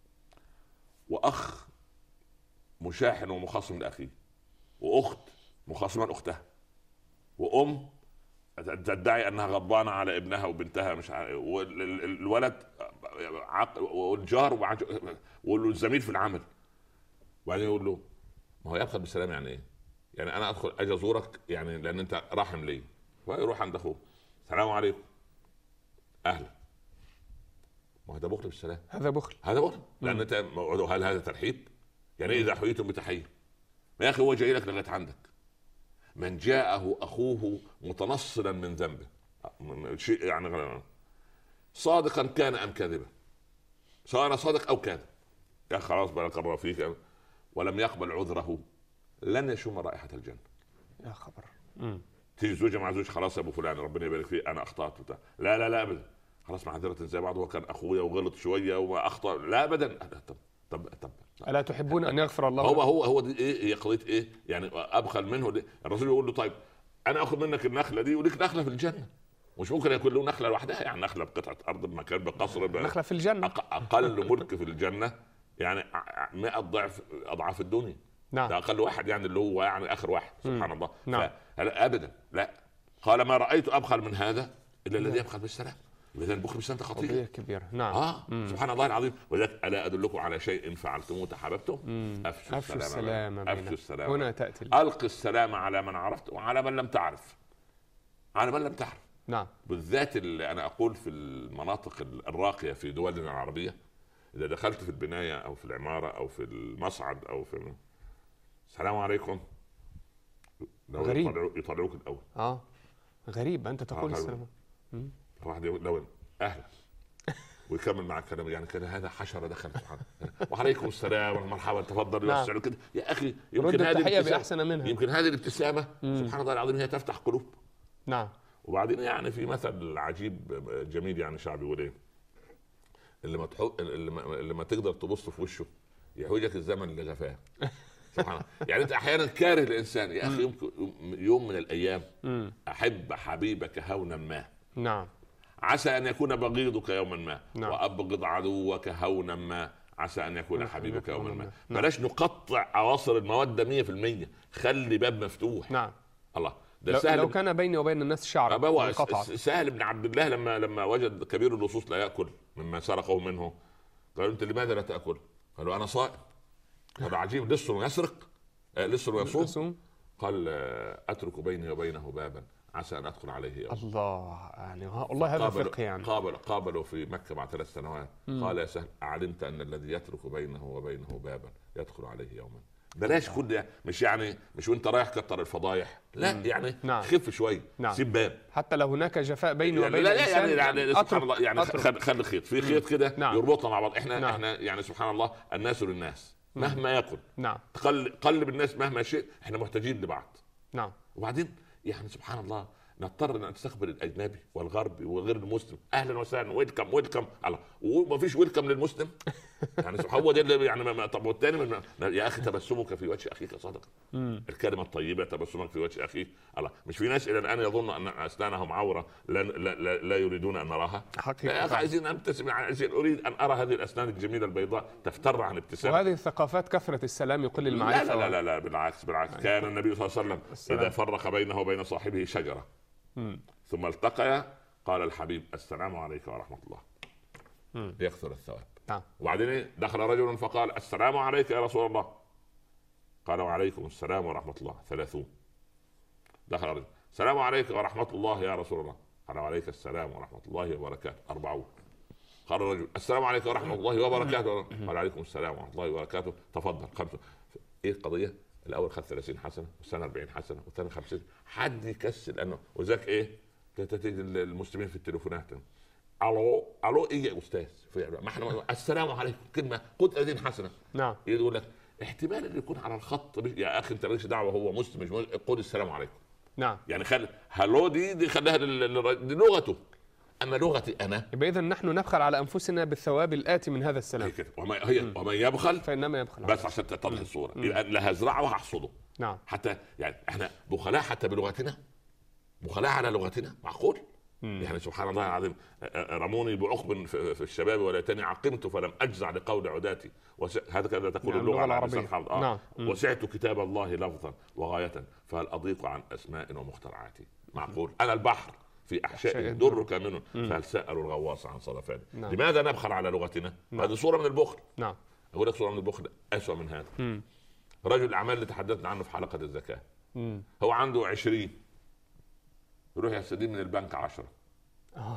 وأخ مشاحن ومخاصم لأخيه، وأخت مخاصمة لأختها، وأم تدعي انها غضبانه على ابنها وبنتها مش عارف، والولد عق... والجار والزميل في العمل. وبعدين يقول له ما هو يبخل بالسلام يعني ايه؟ يعني انا ادخل اجي ازورك يعني لان انت راحم لي، فيروح عند اخوه السلام عليكم اهلا. ما هو ده بخل بالسلام. هذا بخل. هذا بخل لان انت هل هذا ترحيب؟ يعني اذا حييتم بتحيه يا اخي هو جاي لك لغايه عندك. من جاءه أخوه متنصلا من ذنبه شيء يعني صادقا كان أم كاذبا، سواء صادق أو كاذب، يا خلاص بارك الله فيك، ولم يقبل عذره لن يشم رائحة الجنة. يا خبر. تيجي زوجة مع زوج خلاص يا أبو فلان ربنا يبارك فيه أنا أخطأت وتا. لا لا لا أبدا، خلاص معذرة زي بعض، هو كان أخويا وغلط شوية وما أخطأ، لا أبدا. طب طب طب ألا تحبون أن يغفر الله؟ هو هو هو دي ايه هي قضيه ايه يعني ابخل منه دي. الرسول يقول له طيب انا اخذ منك النخله دي وليك نخله في الجنه، مش ممكن يكون له نخله لوحدها، يعني نخله بقطعه ارض بمكان بقصر نخله في الجنه اقل ملك في الجنه يعني مئة ضعف اضعاف الدنيا. نعم. ده اقل واحد يعني اللي هو يعني اخر واحد. سبحان الله. نعم. ابدا لا، قال ما رايت ابخل من هذا الا الذي يبخل بالسلام. اذا البخل بالسلام خطير قضيه كبيره. نعم. اه مم. سبحان الله العظيم. ولذلك الا ادلكم على شيء فعلتموه تحاببتم افشوا السلام, السلام افشوا السلام. هنا تاتي القي السلام على من عرفت وعلى من لم تعرف، على من لم تعرف. نعم. بالذات اللي انا اقول في المناطق الراقيه في دولنا العربيه، اذا دخلت في البنايه او في العماره او في المصعد او في السلام عليكم غريب يطلعوك يطلعوك الاول. اه غريب انت تقول آه السلام. واحد يقول لو اهلا ويكمل معك كلام يعني كان هذا حشره دخل وعليكم السلام والمرحبا تفضل يوسع كده. يا اخي يمكن هذه الابتسامه منها يمكن هذه الابتسامه سبحان الله العظيم هي تفتح قلوب. نعم. وبعدين يعني في مثل عجيب جميل يعني شعبي يقول ايه، اللي ما تحط اللي ما تقدر تبص في وشه يحوجك الزمن اللي غفاه. سبحان الله. يعني انت احيانا كاره الانسان يا اخي يمكن يوم من الايام احب حبيبك هونا ما. نعم. عسى ان يكون بغيضك يوما ما. نعم. وابغض عدوك هونا ما عسى ان يكون حبيبك يوما ما. بلاش نقطع اواصر الموده مية في المية، خلي باب مفتوح. نعم. الله ده سهل. لو كان بيني وبين الناس شعر سهل بن عبد الله لما لما وجد كبير اللصوص لا ياكل مما سرقه منه قال انت لماذا لا تاكل؟ قالوا انا صائم. هذا عجيب، لص يسرق لص يصوم. قال اترك بيني وبينه بابا عسى ان ادخل عليه يوم. الله يعني والله هذا فقه يعني. قابل قابلوا في مكه بعد ثلاث سنوات. مم. قال يا سهل اعلمت ان الذي يترك بينه وبينه بابا يدخل عليه يوما. بلاش كل مش يعني مش وانت رايح كتر الفضايح، لا مم. يعني نعم. خف شويه. نعم. سيب باب حتى لو هناك جفاء بيني يعني وبين لا الانسان. يعني يعني, يعني سبحان الله يعني أترك. خلي خيط في خيط كده. نعم. يربطنا مع بعض. احنا نعم. احنا يعني سبحان الله الناس للناس مهما يكن. نعم. قلب قلب الناس مهما شئ، احنا محتاجين لبعض. نعم. وبعدين يعني سبحان الله نضطر ان نستقبل الاجنبي والغربي وغير المسلم اهلا وسهلا ويلكم ويلكم. الله وما فيش ويلكم للمسلم يعني هو ده اللي يعني. طب والثاني يا اخي تبسمك في وجه اخيك صادق. الكلمه الطيبه تبسمك في وجه اخيك. الله مش في ناس الى الان يظن ان اسنانهم عوره لا, لا, لا, لا يريدون ان نراها. يا اخي عايزين ابتسم، عايزين اريد ان ارى هذه الاسنان الجميله البيضاء تفتر عن ابتسام. وهذه الثقافات كثره السلام يقل المعرفه. لا لا لا, لا بالعكس بالعكس. كان النبي صلى الله عليه وسلم السلام. اذا فرق بينه وبين صاحبه شجره مم. ثم التقيا قال الحبيب السلام عليك ورحمة الله مم. يكثر الثواب. نعم. وبعدين دخل رجل فقال السلام عليك يا رسول الله. قال وعليكم السلام ورحمة الله ثلاثون. دخل رجل السلام عليك ورحمة الله يا رسول الله. قال وعليك السلام ورحمة الله وبركاته أربعون. قال الرجل السلام عليكم ورحمة الله وبركاته. قال عليكم السلام ورحمة الله وبركاته تفضل خمسة. ايه القضية؟ الاول خد ثلاثين حسنه والسنه أربعين حسنه والثاني خمسين. حد يكسل انه وذاك ايه تتجي المسلمين في التليفونات الو الو ايه يا استاذ ما احنا السلام عليكم كلمه خد ثلاثين حسنه. نعم. يقول لك احتمال ان يكون على الخط يا اخي انت مالكش دعوه هو مسلم مش قول السلام عليكم. نعم. يعني خلي هلو دي دي خليها دي لغته. اما لغتي انا. يبقى اذا نحن نبخل على انفسنا بالثواب الاتي من هذا السلام. وما هي ومن يبخل فانما يبخل بس عشان تتضح الصوره، يبقى لا هزرعه وهحصده. نعم. حتى يعني احنا بخلاء حتى بلغتنا، بخلاء على لغتنا، معقول؟ مم. يعني سبحان الله العظيم، رموني بعقب في الشباب وليتني عقمت فلم اجزع لقول عداتي. وس... هذا كذا تقول نعم اللغه العربيه. آه. نعم. وسعت كتاب الله لفظا وغايه فهل اضيق عن اسماء ومخترعات. معقول؟ انا البحر في احشائه درك منه فهل سالوا الغواص عن صدفات. نعم. لماذا نبخل على لغتنا؟ نعم. هذه صوره من البخل. نعم. اقول لك صوره من البخل اسوء من هذا. مم. رجل الاعمال اللي تحدثنا عنه في حلقه الزكاه، مم. هو عنده عشرين، يروح يستدين من البنك عشرة. اه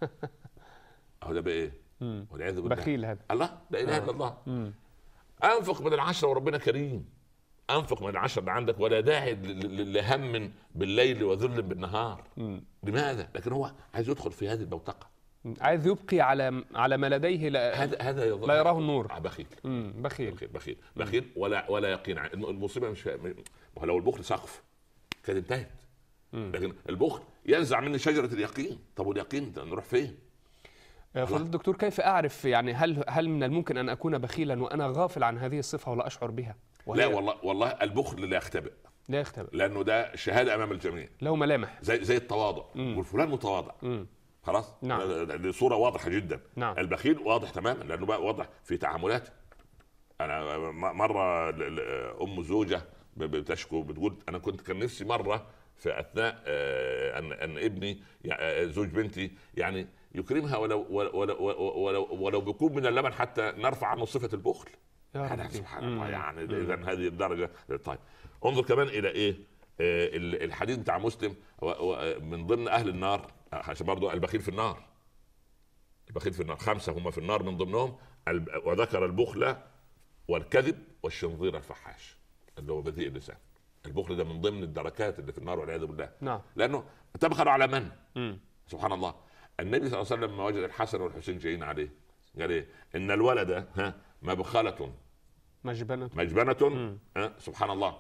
اهو ده بقى ايه؟ والعياذ بالله بخيل هذا. الله لا اله الا الله. مم. انفق من العشرة وربنا كريم، انفق من العشرة اللي عندك ولا داعي لهم بالليل وذل بالنهار. مم. لماذا؟ لكن هو عايز يدخل في هذه البوتقه، عايز يبقي على على ما لديه. لا هذا هذا لا يراه النور. بخيل. مم. بخيل بخيل بخيل, بخيل ولا ولا يقين. المصيبه مش لو البخل سقف كانت انتهت، لكن البخل ينزع مني شجره اليقين. طب واليقين نروح فين؟ فضيلة الدكتور، كيف اعرف يعني هل هل من الممكن ان اكون بخيلا وانا غافل عن هذه الصفه ولا اشعر بها؟ لا والله والله البخل لا يختبئ، لا يختبئ، لانه ده شهاده امام الجميع، له ملامح زي زي التواضع. والفلان متواضع. مم. خلاص. نعم. دي صوره واضحه جدا. نعم. البخيل واضح تماما لانه بقى واضح في تعاملاته. انا مره ام زوجه بتشكو بتقول انا كنت كان نفسي مره في اثناء ان ان ابني زوج بنتي يعني يكرمها ولو ولو ولو, ولو بكوب من اللبن حتى نرفع عنه صفه البخل. يعني سبحان الله، يعني اذا هذه الدرجه. طيب انظر كمان الى ايه الحديث بتاع مسلم من ضمن اهل النار، عشان برضو البخيل في النار. البخيل في النار خمسه هم في النار من ضمنهم، وذكر البخل والكذب والشنظير الفحاش اللي هو بذيء اللسان. البخل ده من ضمن الدركات اللي في النار والعياذ بالله. نعم. لانه تبخل على من؟ مم. سبحان الله. النبي صلى الله عليه وسلم لما وجد الحسن والحسين جايين عليه قال ايه؟ ان الولد ها مبخلة مجبنة مجبنة. ها سبحان الله.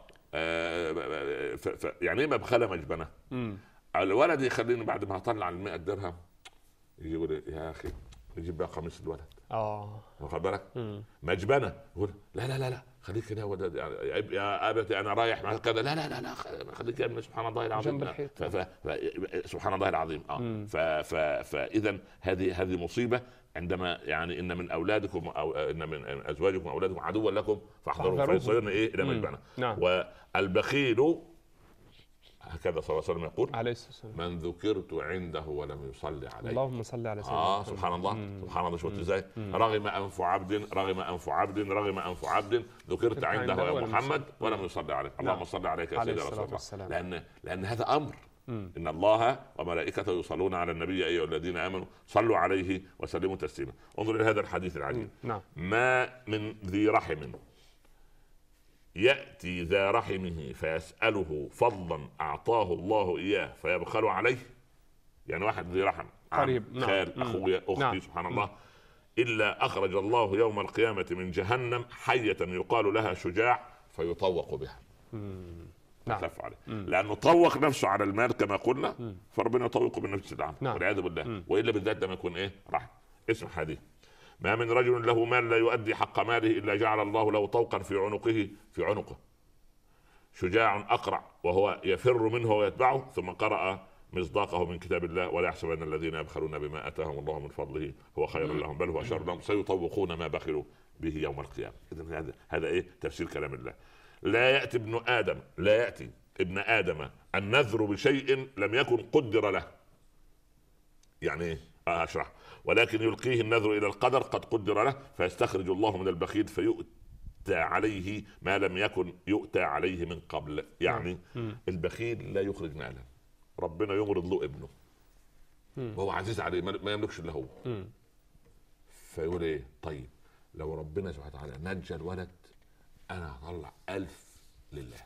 آه ف ف يعني ايه مبخلة مجبنة؟ مم. الولد يخليني بعد ما اطلع المئة درهم يجي يقول يا اخي يجيب بقى قميص الولد. اه واخد بالك؟ مجبنه يقول لا لا لا لا خليك هنا ولد يا ابتي انا رايح مع كذا. لا لا لا لا خليك يا سبحان الله العظيم. ف... ف... ف... سبحان الله العظيم. اه ف... ف... فاذا هذه هذه مصيبه عندما يعني ان من اولادكم او ان من ازواجكم واولادكم عدوا لكم فاحذروهم فيصيرن ايه الى مجبنه. نعم. والبخيل هكذا صلى الله عليه وسلم يقول عليه الصلاة والسلام من ذكرت عنده ولم يصلي عليه. اللهم صل على سيدنا اه سبحان الله. مم. سبحان الله. شفت ازاي؟ رغم انف عبد رغم انف عبد رغم انف عبد ذكرت عنده يا محمد ولم يصلي عليه. اللهم صل عليك يا سيدنا رسول الله. لان لان هذا امر. مم. ان الله وملائكته يصلون على النبي يا ايها الذين امنوا صلوا عليه وسلموا تسليما. انظر الى هذا الحديث العجيب. نعم. ما من ذي رحم يأتي ذا رحمه فيسأله فضلا أعطاه الله إياه فيبخل عليه. يعني واحد ذي رحم قريب خال أخويا أختي. نعم. سبحان الله. إلا أخرج الله يوم القيامة من جهنم حية يقال لها شجاع فيطوق بها. نعم. لأنه طوق نفسه على المال كما قلنا. مم. فربنا يطوقه بالنفس العام. نعم. والعياذ بالله. وإلا بالذات لما يكون إيه رحم. اسم حديث ما من رجل له مال لا يؤدي حق ماله إلا جعل الله له طوقا في عنقه في عنقه شجاع أقرع وهو يفر منه ويتبعه. ثم قرأ مصداقه من كتاب الله ولا يحسبن الذين يبخلون بما آتاهم الله من فضله هو خير لهم بل هو شر لهم سيطوقون ما بخلوا به يوم القيامة. إذن هذا هذا إيه تفسير كلام الله. لا يأتي ابن آدم لا يأتي ابن آدم النذر بشيء لم يكن قدر له. يعني إيه؟ أشرح. ولكن يلقيه النذر إلى القدر قد قدر له فيستخرج الله من البخيل فيؤتى عليه ما لم يكن يؤتى عليه من قبل. يعني مم. البخيل لا يخرج مالا ربنا يمرض له ابنه مم. وهو عزيز عليه ما يملكش الا هو. فيقول ايه طيب لو ربنا سبحانه وتعالى نجى الولد انا هطلع ألف لله.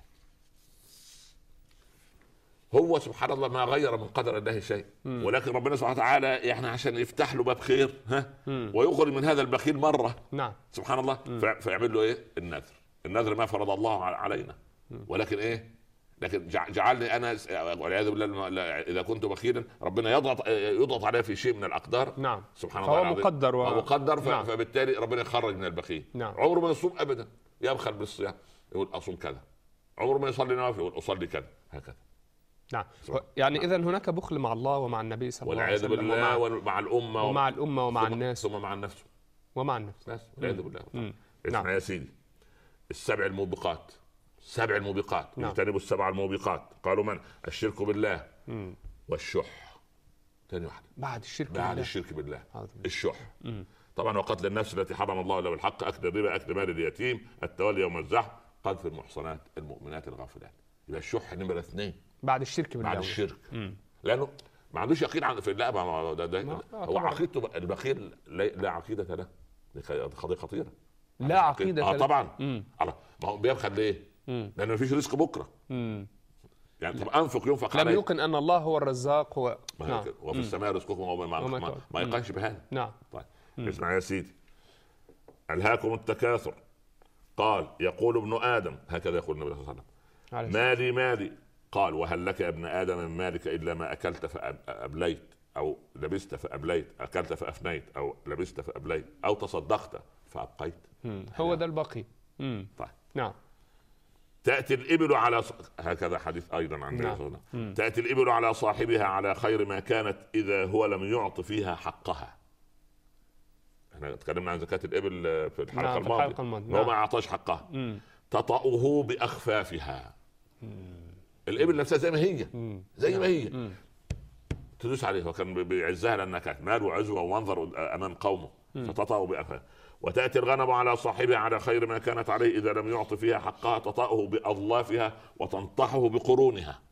هو سبحان الله ما غير من قدر الله شيء. مم. ولكن ربنا سبحانه وتعالى احنا عشان يفتح له باب خير ها مم. ويخرج من هذا البخيل مره. نعم. سبحان الله. مم. فيعمل له ايه النذر. النذر ما فرض الله علينا. مم. ولكن ايه لكن جعلني انا والعياذ بالله اذا كنت بخيلا ربنا يضغط يضغط عليه في شيء من الاقدار. نعم. سبحان الله العظيم. مقدر و... مقدر ف... نعم. فبالتالي ربنا يخرج من البخيل. نعم. عمره ما يصوم ابدا، يبخل بالصيام يقول اصوم كذا. عمره ما يصلي نوافل يقول اصلي كذا، هكذا. نعم. يعني نعم. اذا هناك بخل مع الله ومع النبي صلى الله عليه وسلم والعياذ بالله ومع الامه ومع الامه ومع ثم الناس ثم مع النفس ومع النفس بس والعياذ بالله. اسمع نعم. يا سيدي السبع الموبقات، سبع الموبقات يجتنبوا نعم. السبع الموبقات قالوا من؟ الشرك بالله مم. والشح. ثاني واحده بعد الشرك بعد بالله بعد الشرك بالله عظيم. الشح مم. طبعا وقتل النفس التي حرم الله الا بالحق، اكل الربا، اكل مال اليتيم، التولي يوم الزحف، قذف المحصنات المؤمنات الغافلات. يبقى الشح نمره اثنين بعد الشرك بالله بعد الشرك مم. لانه ما عندوش يقين عن في الله. ده ده ده هو عقيدته البخيل لا عقيده له، قضيه خطيره. لا عقيده اه طبعا مم. ما هو بيبخل ليه؟ مم. لانه مفيش رزق بكره. مم. يعني طب انفق ينفق لم يوقن ان الله هو الرزاق هو نعم. وفي السماء رزقكم وما ما, ما, ما يقنش بهذا. نعم. طيب اسمع يا سيدي، الهاكم التكاثر، قال يقول ابن ادم، هكذا يقول النبي صلى الله عليه وسلم، مالي مالي، قال وهل لك يا ابن ادم من مالك الا ما اكلت فابليت او لبست فابليت، اكلت فافنيت او لبست فابليت او تصدقت فابقيت. هو ده البقي. مم. طيب نعم. تأتي الإبل على ص... هكذا حديث أيضا عن النبي صلى الله عليه وسلم، تأتي الإبل على صاحبها على خير ما كانت إذا هو لم يعط فيها حقها. احنا تكلمنا عن زكاة الإبل في الحلقة نعم الماضية، الحلقة الماضية. هو ما أعطاش حقها. مم. تطأه بأخفافها. مم. الإبل نفسها زي ما هي مم. زي ما هي مم. تدوس عليها، وكان بيعزها لأنها كانت مال وعزوة ومنظر أمام قومه، فتطأه بأخفافها. وتأتي الغنم على صاحبها على خير ما كانت عليه إذا لم يعط فيها حقها، تطأه بأظلافها وتنطحه بقرونها.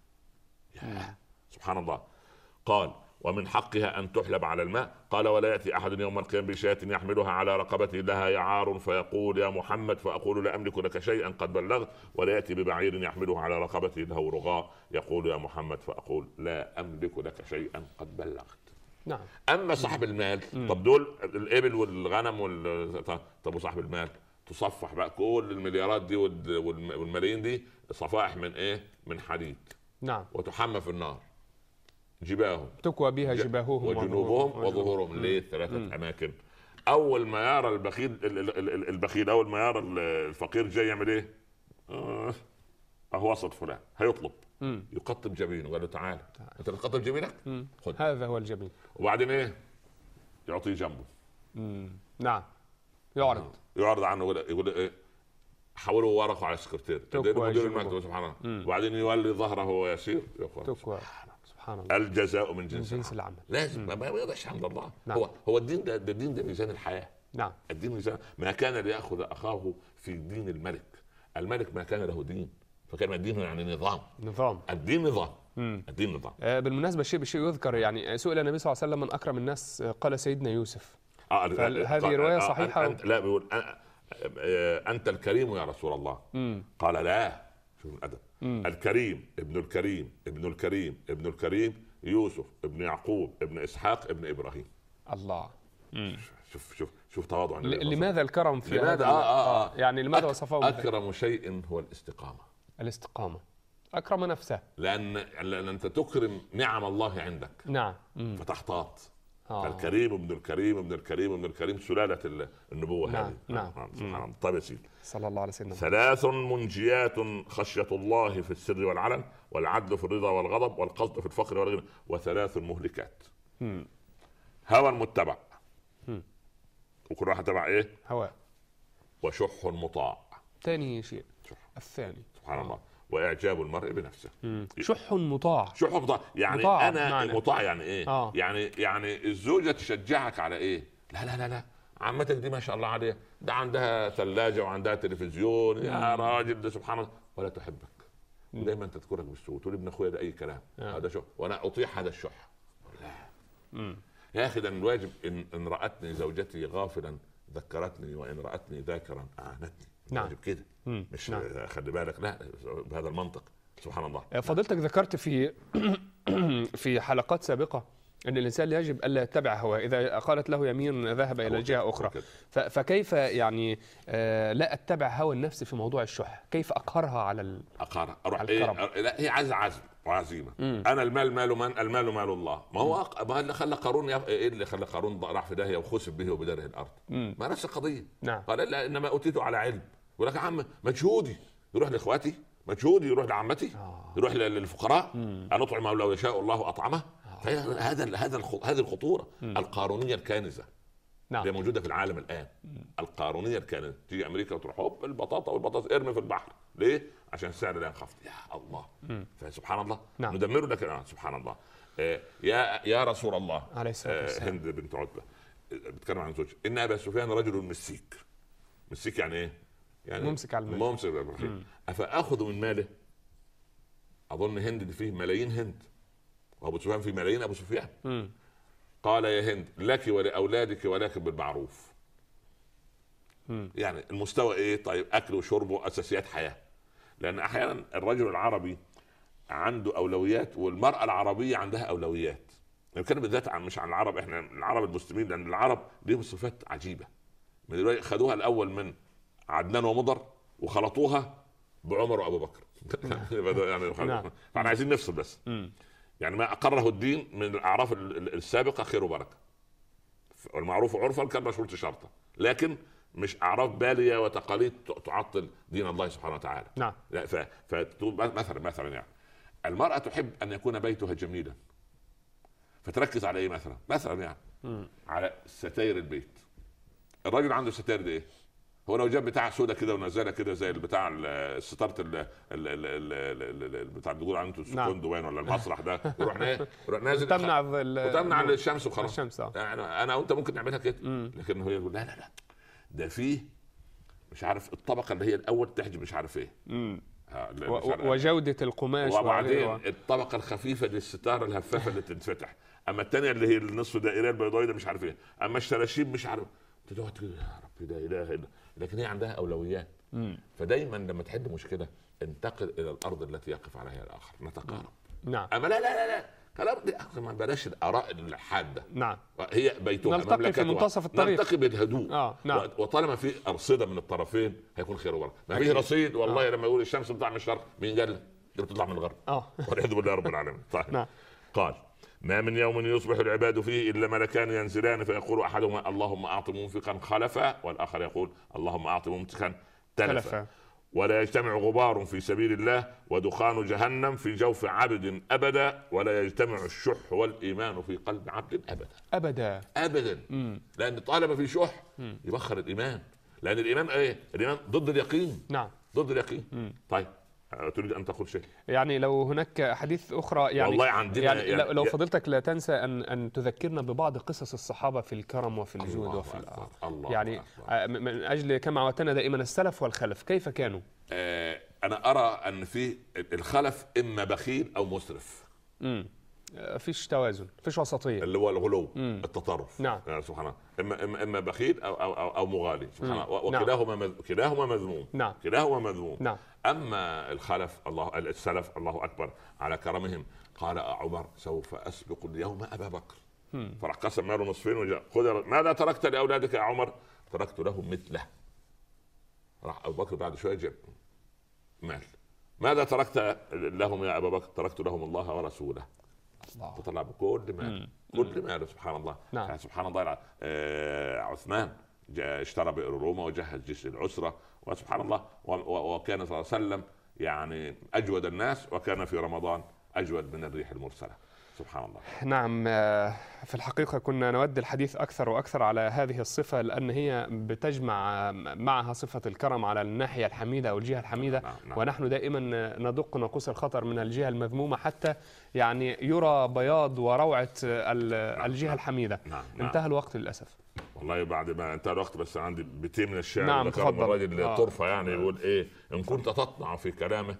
سبحان الله. قال ومن حقها أن تحلب على الماء، قال ولا يأتي أحد يوم القيامة بشاة يحملها على رقبته لها يعار فيقول يا محمد فأقول لا أملك لك شيئا قد بلغت، ولا يأتي ببعير يحملها على رقبته له رغاء يقول يا محمد فأقول لا أملك لك شيئا قد بلغت. نعم. اما صاحب المال مم. طب دول الابل والغنم وال... طب وصاحب المال تصفح بقى كل المليارات دي والملايين دي صفائح من ايه؟ من حديد. نعم. وتحمى في النار جباههم، تكوى بها جباههم وجنوبهم وظهورهم. ليه؟ ثلاثه مم. اماكن. اول ما يرى البخيل البخيل اول ما يرى الفقير جاي يعمل ايه؟ آه. اهو وسط فلان هيطلب مم. يقطب جبينه، قال له تعال انت تقطب جبينك خد هذا هو الجبين. وبعدين ايه؟ يعطيه جنبه. مم. نعم. يعرض يعرض عنه يقول, يقول ايه؟ حوله ورقه على السكرتير مدير المكتب سبحان الله، وبعدين يولي ظهره ويسير تكوى. سبحان الله. الجزاء من جنس, جنس العمل. لازم مم. ما يقدرش عند الله. نعم. هو هو الدين ده, ده الدين ده ميزان الحياه. نعم. الدين ميزان. ما كان ليأخذ اخاه في دين الملك، الملك ما كان له دين، فكان الدين يعني نظام نظام الدين نظام مم. الدين نظام. آه بالمناسبة شيء بشيء يذكر، يعني سئل النبي صلى الله عليه وسلم من أكرم الناس، قال سيدنا يوسف. آه هذه رواية صحيحة. أنت لا بيقول أنت الكريم يا رسول الله. مم. قال لا، شوف الأدب. مم. الكريم ابن الكريم ابن الكريم ابن الكريم يوسف ابن يعقوب ابن إسحاق ابن إبراهيم. الله. مم. شوف شوف شوف تواضع. لماذا الكرم في لماذا آه آه آه. يعني لماذا وصفه؟ أكرم شيء هو الاستقامة. الاستقامة. أكرم نفسه. لأن لأن أنت تكرم نعم الله عندك. نعم. فتحتاط. آه. الكريم ابن الكريم ابن الكريم ابن الكريم سلالة النبوة. نعم. هذه. نعم. سبحان الله. طيب يا سيدي. صلى الله عليه وسلم. ثلاث منجيات: خشية الله في السر والعلن، والعدل في الرضا والغضب، والقصد في الفقر والغنى. وثلاث مهلكات: م. هوى متبع، م. وكل واحد تبع ايه؟ هوى. وشح مطاع. ثاني شيء شح. الثاني سبحان الله. واعجاب المرء بنفسه. مم. شح مطاع. شح مطاع يعني مطاع. انا معنى. مطاع يعني ايه؟ آه. يعني يعني الزوجه تشجعك على ايه؟ لا لا لا لا عمتك دي ما شاء الله عليها، ده عندها ثلاجه وعندها تلفزيون، يا راجل ده سبحان الله، ولا تحبك ودايما تذكرك بالسوء، تقول ابن اخويا ده اي كلام. آه. هذا شح وانا اطيع هذا الشح. لا مم. يا اخي ده الواجب ان ان راتني زوجتي غافلا ذكرتني، وان راتني ذاكرا اعانتني. نعم. كده مش نعم. خلي بالك لا بهذا المنطق. سبحان الله. فضلتك ذكرت في في حلقات سابقة أن الإنسان يجب ألا يتبع هواه، إذا قالت له يمين ذهب إلى جهة أخرى. فكيف يعني لا أتبع هوى النفس في موضوع الشح؟ كيف أقهرها على ال... أقهرها أروح إيه؟ لا هي عايزة عزم وعزيمة. أنا المال مال من؟ المال مال الله. ما هو ما اللي خلى قارون يب... إيه اللي خلى قارون راح في داهية وخسف به وبداره الأرض؟ مم. ما نفس القضية. نعم. قال لا إنما أوتيته على علم. يقول لك يا عم مجهودي يروح لإخواتي، مجهودي يروح لعمتي، آه. يروح للفقراء. أن أطعم لو يشاء الله أطعمه. هذا هذا هذه الخطوره مم. القارونيه الكانزه. نعم. اللي موجوده في العالم الان. مم. القارونيه الكانزه، تيجي امريكا وتروح هوب البطاطا والبطاطا ارمي في البحر. ليه؟ عشان السعر لا ينخفض. يا الله. فسبحان الله. نعم. ندمره لكن آه سبحان الله. آه يا يا رسول الله عليه الصلاه والسلام. آه هند بنت عتبه بتتكلم عن زوجها ان ابا سفيان رجل مسيك. مسيك يعني ايه؟ يعني ممسك على المال. ممسك على المال. افاخذ من ماله؟ اظن هند دي فيه ملايين هند، وابو سفيان في ملايين ابو سفيان. مم. قال يا هند لك ولاولادك ولكن بالمعروف. مم. يعني المستوى ايه؟ طيب اكل وشرب واساسيات حياه. لان احيانا الرجل العربي عنده اولويات والمراه العربيه عندها اولويات. نتكلم بالذات عن مش عن العرب، احنا العرب المسلمين، لان العرب ليهم صفات عجيبه. من دلوقتي خدوها الاول من عدنان ومضر وخلطوها بعمر وابو بكر. يعني فاحنا عايزين نفصل بس. مم. يعني ما أقره الدين من الأعراف السابقة خير وبركة، والمعروف عرفا كان مشروط شرطا، لكن مش أعراف بالية وتقاليد تعطل دين الله سبحانه وتعالى. نعم. فمثلا مثلا يعني المرأة تحب أن يكون بيتها جميلا، فتركز على إيه مثلا؟ مثلا يعني م. على ستاير البيت. الراجل عنده ستاير دي إيه؟ هو لو جاب بتاع سودا كده ونزلها كده زي البتاع الستارت بتاع بيقول عنده السكون دوين ولا المسرح ده، يروح يروح نازل تمنع وتمنع الشمس وخلاص. الشمس يعني انا وانت ممكن نعملها كده، لكن هو يقول لا لا لا ده فيه مش عارف الطبقه اللي هي الاول تحجب مش عارف ايه، وجوده القماش، وبعدين الطبقه الخفيفه للستاره الهفافه اللي تنفتح، اما الثانيه اللي هي النصف دائريه البيضاء ده مش عارف ايه، اما الشراشيب مش عارف. تقعد تقول يا رب لا اله الا، لكن هي عندها اولويات. مم. فدايما لما تحل مشكله انتقل الى الارض التي يقف عليها الاخر، نتقارب. نعم. اما لا لا لا لا كلام دي ما بلاش الاراء الحاده. نعم. هي بيتها نلتقي في منتصف الطريق، نلتقي بالهدوء. آه. نعم. وطالما في ارصده من الطرفين هيكون خير وبركه. ما فيش رصيد والله. آه. لما يقول الشمس بتطلع من الشرق، مين قال لك؟ بتطلع من الغرب. اه والعياذ بالله رب العالمين. طيب. نعم. قال ما من يوم يصبح العباد فيه إلا ملكان ينزلان فيقول أحدهما اللهم أعط منفقا خلفا، والآخر يقول اللهم أعط ممسكا تلفا. ولا يجتمع غبار في سبيل الله ودخان جهنم في جوف عبد أبدا، ولا يجتمع الشح والإيمان في قلب عبد أبدا أبدا أبدا. مم. لأن طالما في شح يبخر الإيمان، لأن الإيمان إيه؟ الإيمان ضد اليقين. نعم ضد اليقين. مم. طيب تريد أن تقول شيء؟ يعني لو هناك حديث أخرى يعني والله عندنا يعني, يعني لو فضلتك لا تنسى أن أن تذكرنا ببعض قصص الصحابة في الكرم وفي الجود وفي الله يعني أكبر. من أجل كما عودتنا دائما السلف والخلف كيف كانوا؟ آه أنا أرى أن في الخلف إما بخيل أو مسرف. امم فيش توازن، فيش وسطيه، اللي هو الغلو. مم. التطرف. نعم. يعني سبحان الله اما اما اما بخيل او او او, أو مغالي سبحان الله. وكلاهما نعم. مذ... كلاهما مذموم. نعم. كلاهما مذموم. نعم. اما الخلف الله السلف الله اكبر على كرمهم، قال عمر سوف اسبق اليوم ابا بكر. مم. فراح قسم ماله نصفين وجاء خذ ماذا تركت لاولادك يا عمر؟ تركت لهم مثله. راح ابو بكر بعد شويه جاب مال. ماذا تركت لهم يا ابا بكر؟ تركت لهم الله ورسوله. تطلع بكل مال، كل مال سبحان الله. نعم. يعني سبحان الله. آه عثمان اشترى بئر روما وجهز جيش العسرة، وسبحان الله وكان صلى الله عليه وسلم يعني أجود الناس، وكان في رمضان أجود من الريح المرسلة سبحان الله. نعم في الحقيقة كنا نود الحديث أكثر وأكثر على هذه الصفة، لأن هي بتجمع معها صفة الكرم على الناحية الحميدة أو الجهة الحميدة. نعم نعم. ونحن دائما ندق ناقوس الخطر من الجهة المذمومة حتى يعني يرى بياض وروعة الجهة نعم الحميدة. نعم نعم. انتهى الوقت للأسف والله. بعد ما انتهى الوقت بس عندي بيتين من الشعر. نعم الراجل آه. طرفة يعني يقول إيه: إن كنت تطمع في كلامه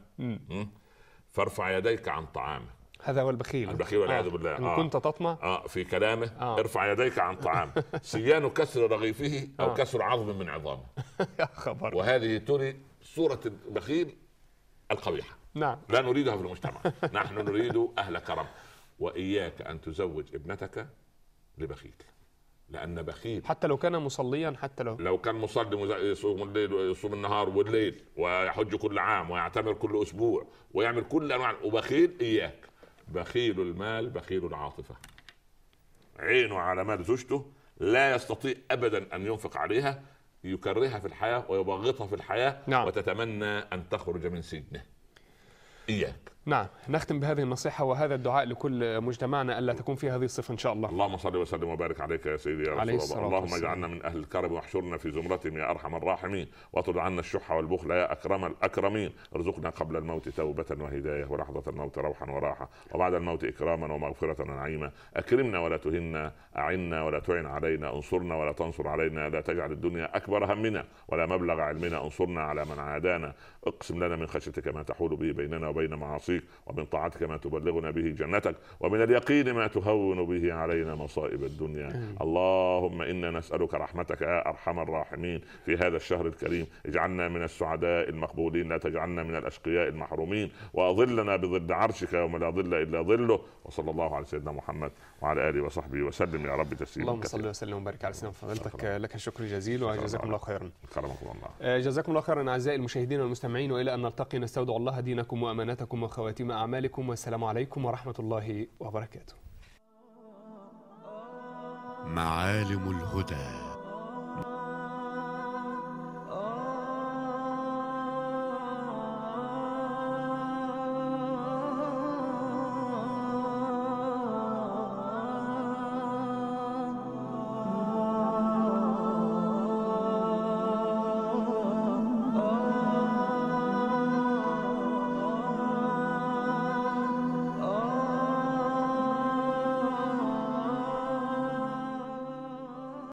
فارفع يديك عن طعامه. هذا هو البخيل. البخيل والعياذ آه. بالله. إن آه. كنت تطمع آه في كلامه آه. ارفع يديك عن طعامه. سيان كسر رغيفه أو آه. كسر عظم من عظامه. يا خبر. وهذه تري صورة البخيل القبيحة. نعم. لا نريدها في المجتمع. نحن نريد أهل كرم. واياك ان تزوج ابنتك لبخيل، لان بخيل حتى لو كان مصليا، حتى لو لو كان مصلي يصوم الليل ويصوم النهار والليل ويحج كل عام ويعتمر كل اسبوع ويعمل كل انواع، وبخيل اياك. بخيل المال بخيل العاطفه، عينه على مال زوجته، لا يستطيع ابدا ان ينفق عليها، يكرهها في الحياه ويبغضها في الحياه. نعم. وتتمنى ان تخرج من سجنه. اياك. نعم. نختم بهذه النصيحة وهذا الدعاء لكل مجتمعنا ألا تكون فيه هذه الصفة إن شاء الله. اللهم صل وسلم وبارك عليك يا سيدي يا رسول الله. اللهم اجعلنا من أهل الكرم واحشرنا في زمرتهم يا أرحم الراحمين، واطرد عنا الشح والبخل يا أكرم الأكرمين. ارزقنا قبل الموت توبة وهداية، ولحظة الموت روحا وراحة، وبعد الموت إكراما ومغفرة ونعيما. أكرمنا ولا تهنا، أعنا ولا تعن علينا، انصرنا ولا تنصر علينا، لا تجعل الدنيا أكبر همنا ولا مبلغ علمنا، انصرنا على من عادانا. اقسم لنا من خشيتك ما تحول به بيننا وبين معاصيك، ومن طاعتك ما تبلغنا به جنتك، ومن اليقين ما تهون به علينا مصائب الدنيا. أمين. اللهم إنا نسألك رحمتك يا أرحم الراحمين في هذا الشهر الكريم. اجعلنا من السعداء المقبولين، لا تجعلنا من الأشقياء المحرومين، وأظلنا بظل عرشك يوم لا ظل إلا ظله. وصلى الله على سيدنا محمد وعلى آله وصحبه وسلم يا رب تسليما. اللهم صل وسلم وبارك على سيدنا فضيلتك. لك الشكر جزيل وجزاكم الله خيرا. كرمكم الله. جزاكم الله خيرا أعزائي المشاهدين والمستمعين، وإلى أن نلتقي نستودع الله دينكم وأماناتكم وخواتيم أعمالكم، والسلام عليكم ورحمة الله وبركاته. معالم الهدى.